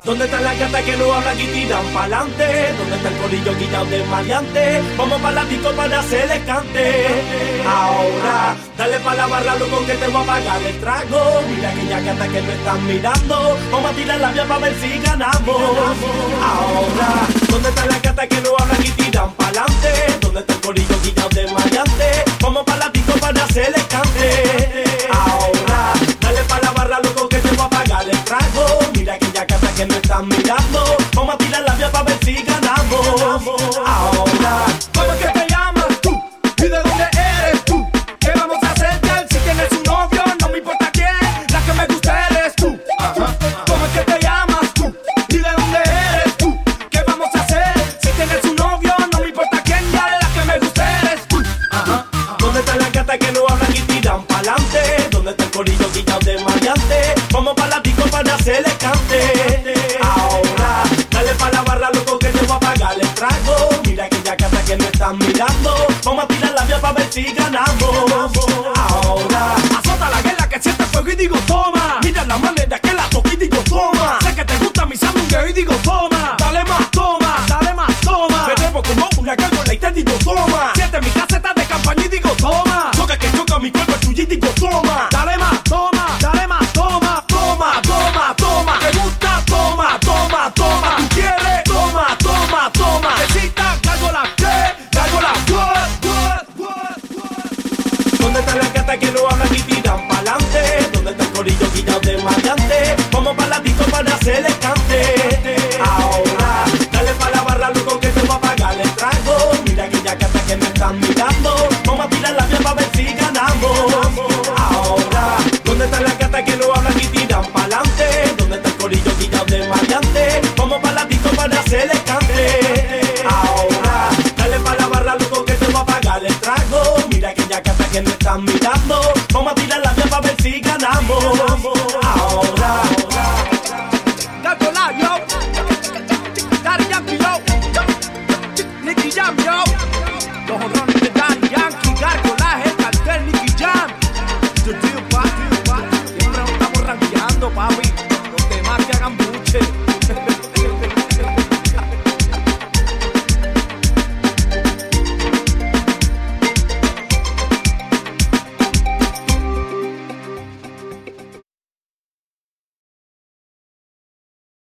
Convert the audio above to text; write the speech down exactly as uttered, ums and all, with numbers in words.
¿Dónde están las gatas que no hablan y tiran pa'lante? ¿Dónde está el corillo guillado de maleante? Vamos pa' la disco para hacerle cante. Ahora, dale pa' la barra, loco, que te voy a pagar el trago. Mira aquellas gatas que me están mirando. Vamos a tirar la vía pa' ver si ganamos. Ahora, ¿dónde están las gatas que no hablan y tiran pa'lante? ¿Dónde está el corillo guillado de maleante? Vamos pa' la disco para hacerle cante. Ahora, dale pa' la barra, loco, que te voy a pagar el trago. Mira aquellas gatas que me están mirando. Vamos a tirar la vía pa' ver si ganamos. Ahora, ¿cómo es que te llamas tú? ¿Y de dónde eres tú? ¿Qué vamos a hacer, girl? Si tienes un novio, no me importa quién. La que me gusta eres tú. Ajá. ¿Cómo es que te llamas tú? ¿Y de dónde eres tú? ¿Qué vamos a hacer? Si tienes un novio, no me importa quién. Girl, la que me gusta eres tú. Ajá. ¿dónde están las gatas que no hablan y tiran pa'lante? ¿Dónde está el corillo guillado de maleante? Vamos pa' la disco para hacerle cante. Ahora, dale pa' la barra, loco, que te voy a pagar el trago. Mira aquellas gatas que me están mirando. Vamos a tirar la vía pa' ver si ganamos. Ahora, azota la guerra que siente fuego y digo toma. Mira la manera que la toco y digo toma. Sé que te gusta mi sándwich y digo toma. Dale más, toma, dale más, toma. Me debo como una gárgola y te digo toma. Siente mi caseta de campaña y digo toma. Choca que choca mi cuerpo tuyo y digo toma. Dale más, toma, dale más, toma. Toma, toma, toma. ¿Te gusta? Toma, toma, toma. ¿Tú quieres? Toma, toma, toma. Necesita gárgola, ¿qué? Gárgola, what, what, what, what. ¿dónde están las gatas que no hablan y tiran pa'lante? ¿Dónde está el corillo guillado de maleante? Vamos pa' la disco para hacerle cante. Ahora, dale pa' la barra, loco, que te voy a pagar el trago. Mira aquellas gatas que me están mirando. Vamos a tirar la vía pa' ver si ganamos.